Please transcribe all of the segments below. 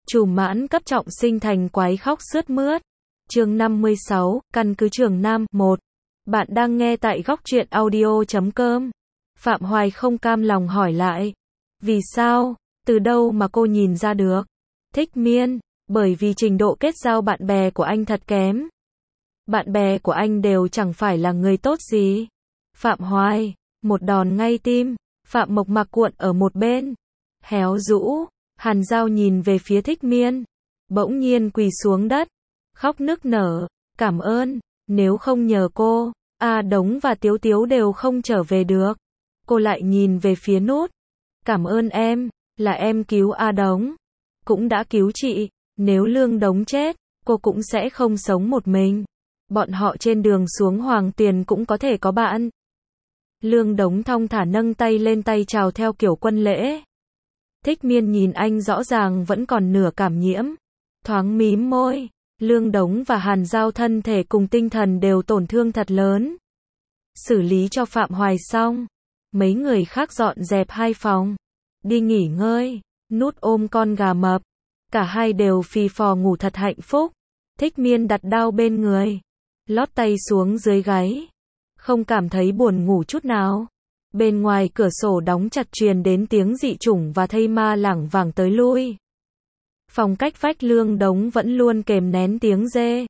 Trùm mãn cấp trọng sinh thành quái khóc sướt mướt. Chương 56, căn cứ Trường Nam 1. Bạn đang nghe tại góc truyện audio.com. Phạm Hoài không cam lòng hỏi lại. Vì sao? Từ đâu mà cô nhìn ra được? Thích Miên, bởi vì trình độ kết giao bạn bè của anh thật kém. Bạn bè của anh đều chẳng phải là người tốt gì. Phạm Hoài, một đòn ngay tim. Phạm Mộc Mạc cuộn ở một bên. Héo rũ. Hàn Giao nhìn về phía Thích Miên, bỗng nhiên quỳ xuống đất, khóc nức nở, cảm ơn, nếu không nhờ cô, A Đống và Tiếu Tiếu đều không trở về được. Cô lại nhìn về phía Nút, cảm ơn em, là em cứu A Đống, cũng đã cứu chị, nếu Lương Đống chết, cô cũng sẽ không sống một mình. Bọn họ trên đường xuống Hoàng Tuyền cũng có thể có bạn. Lương Đống thong thả nâng tay lên tay chào theo kiểu quân lễ. Thích Miên nhìn anh rõ ràng vẫn còn nửa cảm nhiễm, thoáng mím môi. Lương Đống và Hàn Giao thân thể cùng tinh thần đều tổn thương thật lớn. Xử lý cho Phạm Hoài xong, mấy người khác dọn dẹp hai phòng, đi nghỉ ngơi. Nút ôm con gà mập, cả hai đều phì phò ngủ thật hạnh phúc. Thích Miên đặt đao bên người, lót tay xuống dưới gáy, không cảm thấy buồn ngủ chút nào. Bên ngoài cửa sổ đóng chặt truyền đến tiếng dị chủng và thây ma lảng vảng tới lui. Phòng cách vách Lương Đống vẫn luôn kềm nén tiếng rê.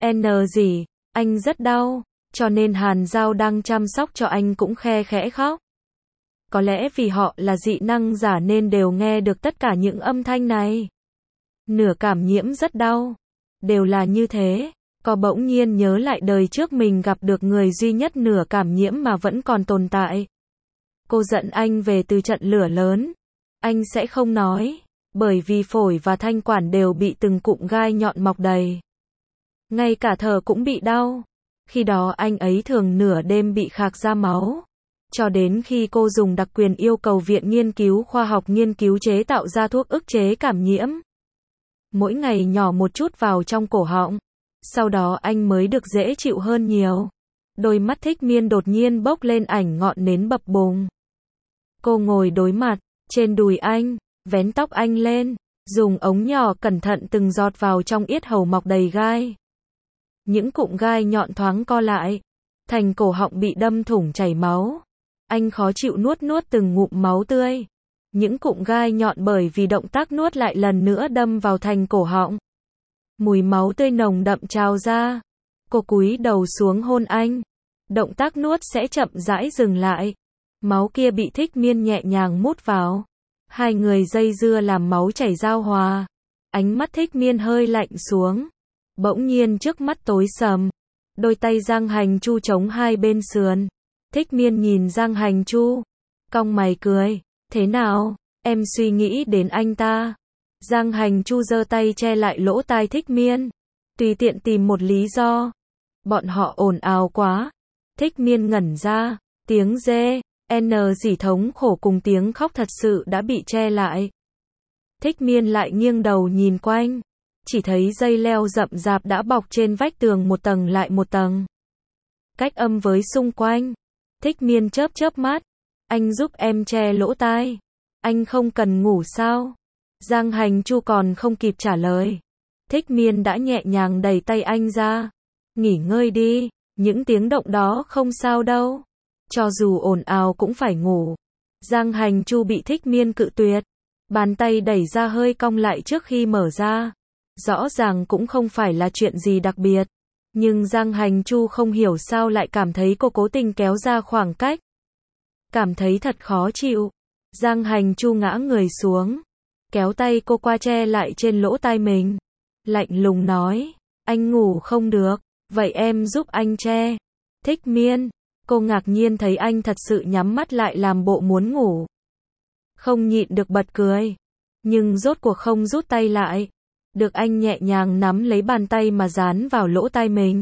Gì, anh rất đau, cho nên Hàn Giao đang chăm sóc cho anh cũng khe khẽ khóc. Có lẽ vì họ là dị năng giả nên đều nghe được tất cả những âm thanh này. Nửa cảm nhiễm rất đau. Đều là như thế. Có bỗng nhiên nhớ lại đời trước mình gặp được người duy nhất nửa cảm nhiễm mà vẫn còn tồn tại. Cô dẫn anh về từ trận lửa lớn. Anh sẽ không nói, bởi vì phổi và thanh quản đều bị từng cụm gai nhọn mọc đầy. Ngay cả thở cũng bị đau. Khi đó anh ấy thường nửa đêm bị khạc ra máu. Cho đến khi cô dùng đặc quyền yêu cầu Viện Nghiên cứu Khoa học nghiên cứu chế tạo ra thuốc ức chế cảm nhiễm. Mỗi ngày nhỏ một chút vào trong cổ họng. Sau đó anh mới được dễ chịu hơn nhiều. Đôi mắt Thích Miên đột nhiên bốc lên ảnh ngọn nến bập bùng. Cô ngồi đối mặt, trên đùi anh, vén tóc anh lên, dùng ống nhỏ cẩn thận từng giọt vào trong yết hầu mọc đầy gai. Những cụm gai nhọn thoáng co lại, thành cổ họng bị đâm thủng chảy máu. Anh khó chịu nuốt từng ngụm máu tươi. Những cụm gai nhọn bởi vì động tác nuốt lại lần nữa đâm vào thành cổ họng. Mùi máu tươi nồng đậm trào ra. Cô cúi đầu xuống hôn anh. Động tác nuốt sẽ chậm rãi dừng lại. Máu kia bị Thích Miên nhẹ nhàng mút vào. Hai người dây dưa làm máu chảy giao hòa. Ánh mắt Thích Miên hơi lạnh xuống. Bỗng nhiên trước mắt tối sầm. Đôi tay Giang Hành Chu chống hai bên sườn. Thích Miên nhìn Giang Hành Chu, cong mày cười. Thế nào, em suy nghĩ đến anh ta? Giang Hành Chu giơ tay che lại lỗ tai Thích Miên, tùy tiện tìm một lý do. Bọn họ ồn ào quá. Thích Miên ngẩn ra, tiếng rê, gì thống khổ cùng tiếng khóc thật sự đã bị che lại. Thích Miên lại nghiêng đầu nhìn quanh, chỉ thấy dây leo rậm rạp đã bọc trên vách tường một tầng lại một tầng. Cách âm với xung quanh. Thích Miên chớp mắt, anh giúp em che lỗ tai. Anh không cần ngủ sao? Giang Hành Chu còn không kịp trả lời. Thích Miên đã nhẹ nhàng đẩy tay anh ra. Nghỉ ngơi đi, những tiếng động đó không sao đâu. Cho dù ồn ào cũng phải ngủ. Giang Hành Chu bị Thích Miên cự tuyệt. Bàn tay đẩy ra hơi cong lại trước khi mở ra. Rõ ràng cũng không phải là chuyện gì đặc biệt. Nhưng Giang Hành Chu không hiểu sao lại cảm thấy cô cố tình kéo ra khoảng cách. Cảm thấy thật khó chịu. Giang Hành Chu ngã người xuống. Kéo tay cô qua che lại trên lỗ tai mình. Lạnh lùng nói. Anh ngủ không được. Vậy em giúp anh che. Thích Miên. Cô ngạc nhiên thấy anh thật sự nhắm mắt lại làm bộ muốn ngủ. Không nhịn được bật cười. Nhưng rốt cuộc không rút tay lại. Được anh nhẹ nhàng nắm lấy bàn tay mà dán vào lỗ tai mình.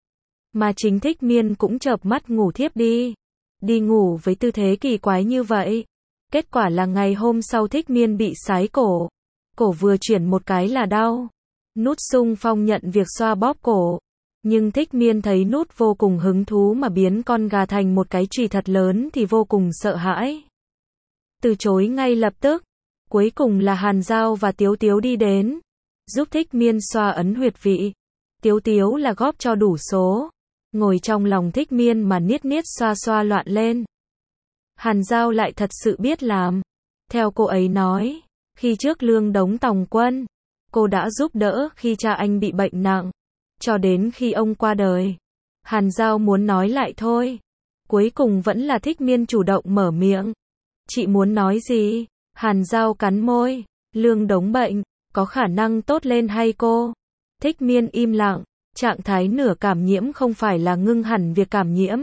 Mà chính Thích Miên cũng chợp mắt ngủ thiếp đi. Đi ngủ với tư thế kỳ quái như vậy. Kết quả là ngày hôm sau Thích Miên bị sái cổ. Cổ vừa chuyển một cái là đau. Nút xung phong nhận việc xoa bóp cổ. Nhưng Thích Miên thấy Nút vô cùng hứng thú mà biến con gà thành một cái chùy thật lớn thì vô cùng sợ hãi. Từ chối ngay lập tức. Cuối cùng là Hàn Giao và Tiếu Tiếu đi đến, giúp Thích Miên xoa ấn huyệt vị. Tiếu Tiếu là góp cho đủ số, ngồi trong lòng Thích Miên mà niết niết xoa xoa loạn lên. Hàn Giao lại thật sự biết làm. Theo cô ấy nói, khi trước Lương Đống tòng quân, cô đã giúp đỡ khi cha anh bị bệnh nặng, cho đến khi ông qua đời. Hàn Giao muốn nói lại thôi. Cuối cùng vẫn là Thích Miên chủ động mở miệng. Chị muốn nói gì? Hàn Giao cắn môi. Lương Đống bệnh, có khả năng tốt lên hay cô? Thích Miên im lặng. Trạng thái nửa cảm nhiễm không phải là ngưng hẳn việc cảm nhiễm,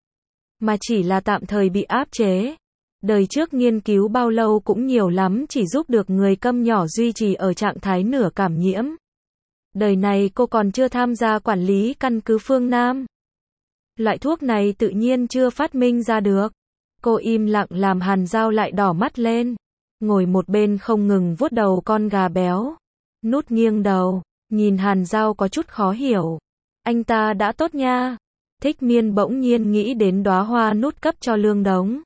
mà chỉ là tạm thời bị áp chế. Đời trước nghiên cứu bao lâu cũng nhiều lắm chỉ giúp được người câm nhỏ duy trì ở trạng thái nửa cảm nhiễm. Đời này cô còn chưa tham gia quản lý căn cứ phương Nam. Loại thuốc này tự nhiên chưa phát minh ra được. Cô im lặng làm Hàn Giao lại đỏ mắt lên. Ngồi một bên không ngừng vuốt đầu con gà béo. Nút nghiêng đầu, nhìn Hàn Giao có chút khó hiểu. Anh ta đã tốt nha. Thích Miên bỗng nhiên nghĩ đến đóa hoa Nút cấp cho Lương Đống.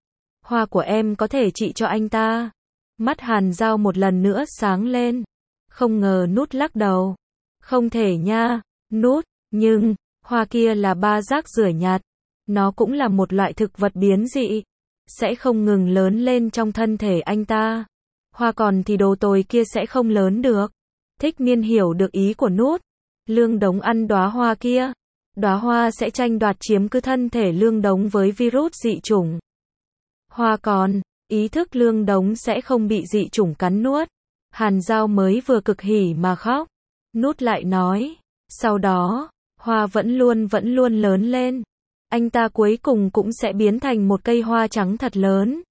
Hoa của em có thể trị cho anh ta. Mắt Hàn Giao một lần nữa sáng lên. Không ngờ Nút lắc đầu. Không thể nha, Nút, nhưng, hoa kia là ba rác rưởi nhạt. Nó cũng là một loại thực vật biến dị. Sẽ không ngừng lớn lên trong thân thể anh ta. Hoa còn thì đồ tồi kia sẽ không lớn được. Thích Miên hiểu được ý của Nút. Lương Đống ăn đóa hoa kia. Đóa hoa sẽ tranh đoạt chiếm cứ thân thể Lương Đống với virus dị chủng. Hoa còn, ý thức Lương Đống sẽ không bị dị chủng cắn nuốt. Hàn Giao mới vừa cực hỉ mà khóc. Nút lại nói, sau đó, hoa vẫn luôn lớn lên. Anh ta cuối cùng cũng sẽ biến thành một cây hoa trắng thật lớn.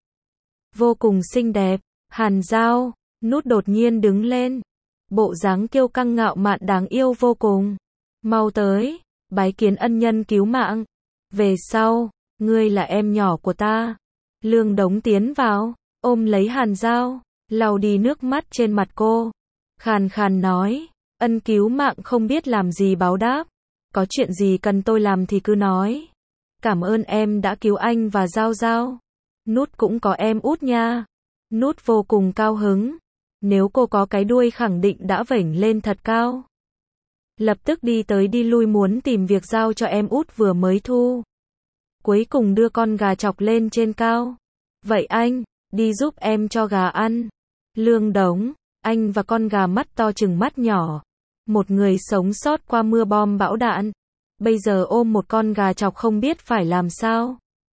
Vô cùng xinh đẹp. Hàn Giao, Nút đột nhiên đứng lên. Bộ dáng kiêu căng ngạo mạn đáng yêu vô cùng. Mau tới, bái kiến ân nhân cứu mạng. Về sau, ngươi là em nhỏ của ta. Lương Đống tiến vào, ôm lấy Hàn Giao, lau đi nước mắt trên mặt cô. Khàn khàn nói, ân cứu mạng không biết làm gì báo đáp. Có chuyện gì cần tôi làm thì cứ nói. Cảm ơn em đã cứu anh và Giao Giao. Nút cũng có em út nha. Nút vô cùng cao hứng. Nếu cô có cái đuôi khẳng định đã vểnh lên thật cao. Lập tức đi tới đi lui muốn tìm việc giao cho em út vừa mới thu. Cuối cùng đưa con gà chọc lên trên cao. Vậy anh, đi giúp em cho gà ăn. Lương Đống, anh và con gà mắt to chừng mắt nhỏ. Một người sống sót qua mưa bom bão đạn. Bây giờ ôm một con gà chọc không biết phải làm sao.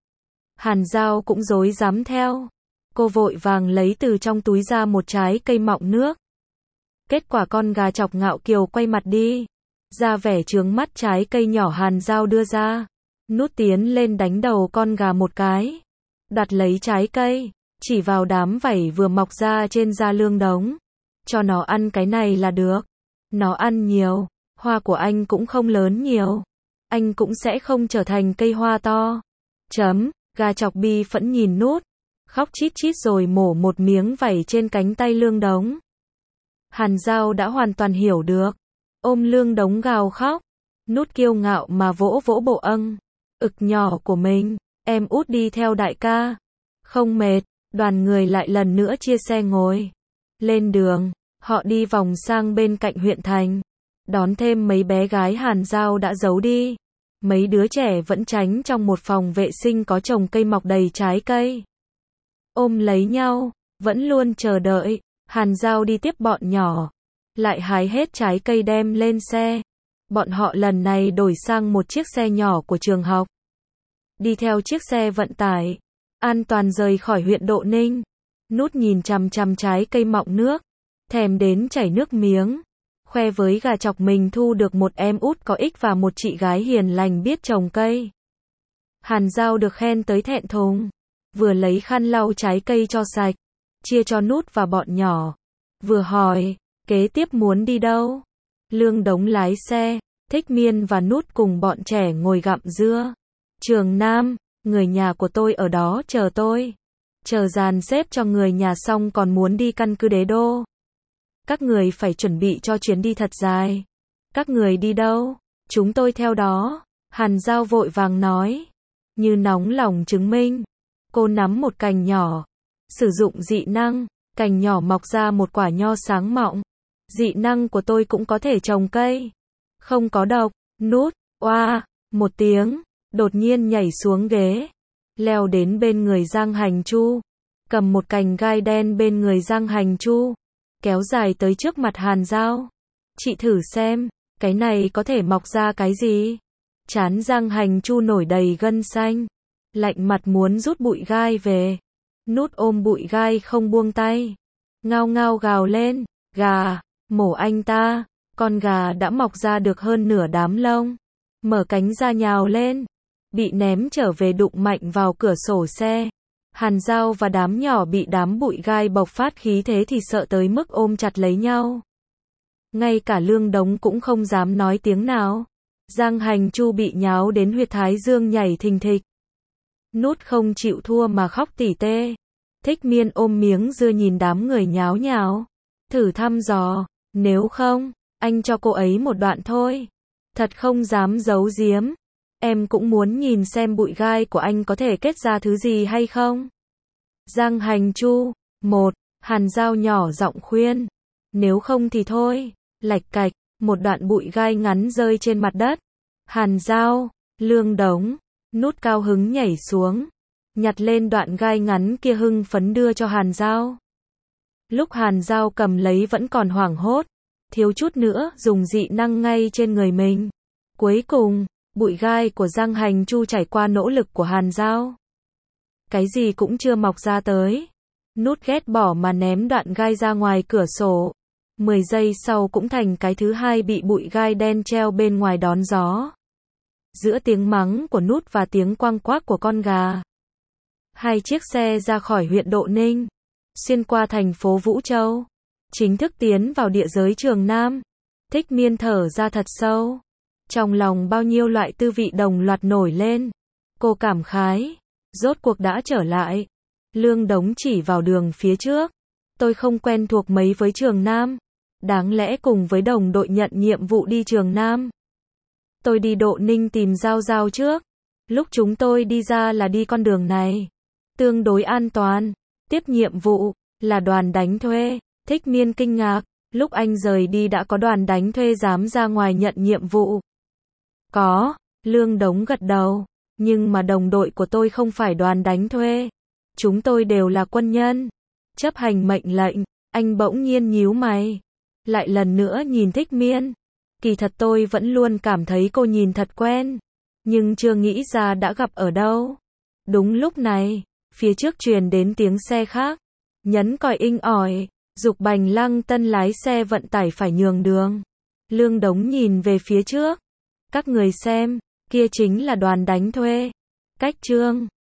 Hàn Giao cũng rối rắm theo. Cô vội vàng lấy từ trong túi ra một trái cây mọng nước. Kết quả con gà chọc ngạo kiều quay mặt đi. Ra vẻ trướng mắt trái cây nhỏ Hàn Giao đưa ra. Nút tiến lên đánh đầu con gà một cái. Đặt lấy trái cây, chỉ vào đám vảy vừa mọc ra trên da Lương Đống. Cho nó ăn cái này là được. Nó ăn nhiều, hoa của anh cũng không lớn nhiều. Anh cũng sẽ không trở thành cây hoa to. Gà chọc bi phẫn nhìn Nút. Khóc chít chít rồi mổ một miếng vảy trên cánh tay Lương Đống. Hàn Giao đã hoàn toàn hiểu được. Ôm Lương Đống gào khóc. Nút kiêu ngạo mà vỗ vỗ bộ ực nhỏ của mình. Em út đi theo đại ca. Không mệt, đoàn người lại lần nữa chia xe ngồi. Lên đường, họ đi vòng sang bên cạnh huyện thành. Đón thêm mấy bé gái Hàn Giao đã giấu đi. Mấy đứa trẻ vẫn tránh trong một phòng vệ sinh có trồng cây mọc đầy trái cây. Ôm lấy nhau, vẫn luôn chờ đợi. Hàn Giao đi tiếp bọn nhỏ. Lại hái hết trái cây đem lên xe. Bọn họ lần này đổi sang một chiếc xe nhỏ của trường học. Đi theo chiếc xe vận tải. An toàn rời khỏi huyện Độ Ninh. Nút nhìn chằm chằm trái cây mọng nước. Thèm đến chảy nước miếng. Khoe với gà chọc mình thu được một em út có ích và một chị gái hiền lành biết trồng cây. Hàn Giao được khen tới thẹn thùng. Vừa lấy khăn lau trái cây cho sạch. Chia cho Nút và bọn nhỏ. Vừa hỏi, kế tiếp muốn đi đâu? Lương Đống lái xe. Thích Miên và Nút cùng bọn trẻ ngồi gặm dưa. Trường Nam, người nhà của tôi ở đó chờ tôi. Chờ dàn xếp cho người nhà xong còn muốn đi căn cứ Đế Đô. Các người phải chuẩn bị cho chuyến đi thật dài. Các người đi đâu? Chúng tôi theo đó. Hàn Giao vội vàng nói. Như nóng lòng chứng minh. Cô nắm một cành nhỏ. Sử dụng dị năng. cành nhỏ mọc ra một quả nho sáng mọng. Dị năng của tôi cũng có thể trồng cây. Không có độc. Nút, oa, một tiếng, đột nhiên nhảy xuống ghế. Leo đến bên người Giang Hành Chu. Cầm một cành gai đen bên người Giang Hành Chu. Kéo dài tới trước mặt Hàn Giao. Chị thử xem, cái này có thể mọc ra cái gì? Trán Giang Hành Chu nổi đầy gân xanh. Lạnh mặt muốn rút bụi gai về. Nút ôm bụi gai không buông tay. Ngao ngao gào lên, gà, mổ anh ta. Con gà đã mọc ra được hơn nửa đám lông. Mở cánh ra nhào lên. Bị ném trở về đụng mạnh vào cửa sổ xe. Hàn Giao và đám nhỏ bị đám bụi gai bộc phát khí thế thì sợ tới mức ôm chặt lấy nhau. Ngay cả Lương Đống cũng không dám nói tiếng nào. Giang Hành Chu bị nháo đến huyệt thái dương nhảy thình thịch. Nút không chịu thua mà khóc tỉ tê. Thích Miên ôm miếng dưa nhìn đám người nháo nhào. Thử thăm dò, nếu không, anh cho cô ấy một đoạn thôi. Thật không dám giấu giếm. Em cũng muốn nhìn xem bụi gai của anh có thể kết ra thứ gì hay không. Giang Hành Chu, một, Hàn Giao nhỏ giọng khuyên. Nếu không thì thôi, lạch cạch, một đoạn bụi gai ngắn rơi trên mặt đất. Hàn Giao, Lương Đống, Nút cao hứng nhảy xuống. Nhặt lên đoạn gai ngắn kia hưng phấn đưa cho Hàn Giao. Lúc Hàn Giao cầm lấy vẫn còn hoảng hốt. Thiếu chút nữa dùng dị năng ngay trên người mình. Cuối cùng, bụi gai của Giang Hành Chu trải qua nỗ lực của Hàn Giao. Cái gì cũng chưa mọc ra tới. Nút ghét bỏ mà ném đoạn gai ra ngoài cửa sổ. 10 giây sau cũng thành cái thứ hai bị bụi gai đen treo bên ngoài đón gió. Giữa tiếng mắng của Nút và tiếng quang quác của con gà. Hai chiếc xe ra khỏi huyện Độ Ninh. Xuyên qua thành phố Vũ Châu. Chính thức tiến vào địa giới Trường Nam. Thích Miên thở ra thật sâu. Trong lòng bao nhiêu loại tư vị đồng loạt nổi lên. Cô cảm khái. Rốt cuộc đã trở lại. Lương Đống chỉ vào đường phía trước. Tôi không quen thuộc mấy với Trường Nam. Đáng lẽ cùng với đồng đội nhận nhiệm vụ đi Trường Nam. Tôi đi Độ Ninh tìm Giao Giao trước. Lúc chúng tôi đi ra là đi con đường này. Tương đối an toàn. Tiếp nhiệm vụ là đoàn đánh thuê. Thích Miên kinh ngạc. Lúc anh rời đi đã có đoàn đánh thuê dám ra ngoài nhận nhiệm vụ. Có, Lương Đống gật đầu. Nhưng mà đồng đội của tôi không phải đoàn đánh thuê. Chúng tôi đều là quân nhân. Chấp hành mệnh lệnh. Anh bỗng nhiên nhíu mày. Lại lần nữa nhìn Thích Miên. Kỳ thật tôi vẫn luôn cảm thấy cô nhìn thật quen. Nhưng chưa nghĩ ra đã gặp ở đâu. Đúng lúc này, phía trước truyền đến tiếng xe khác. Nhấn còi inh ỏi. Dục Bành Lăng Tân lái xe vận tải phải nhường đường. Lương Đống nhìn về phía trước. Các người xem, kia chính là đoàn đánh thuê. Cách Trương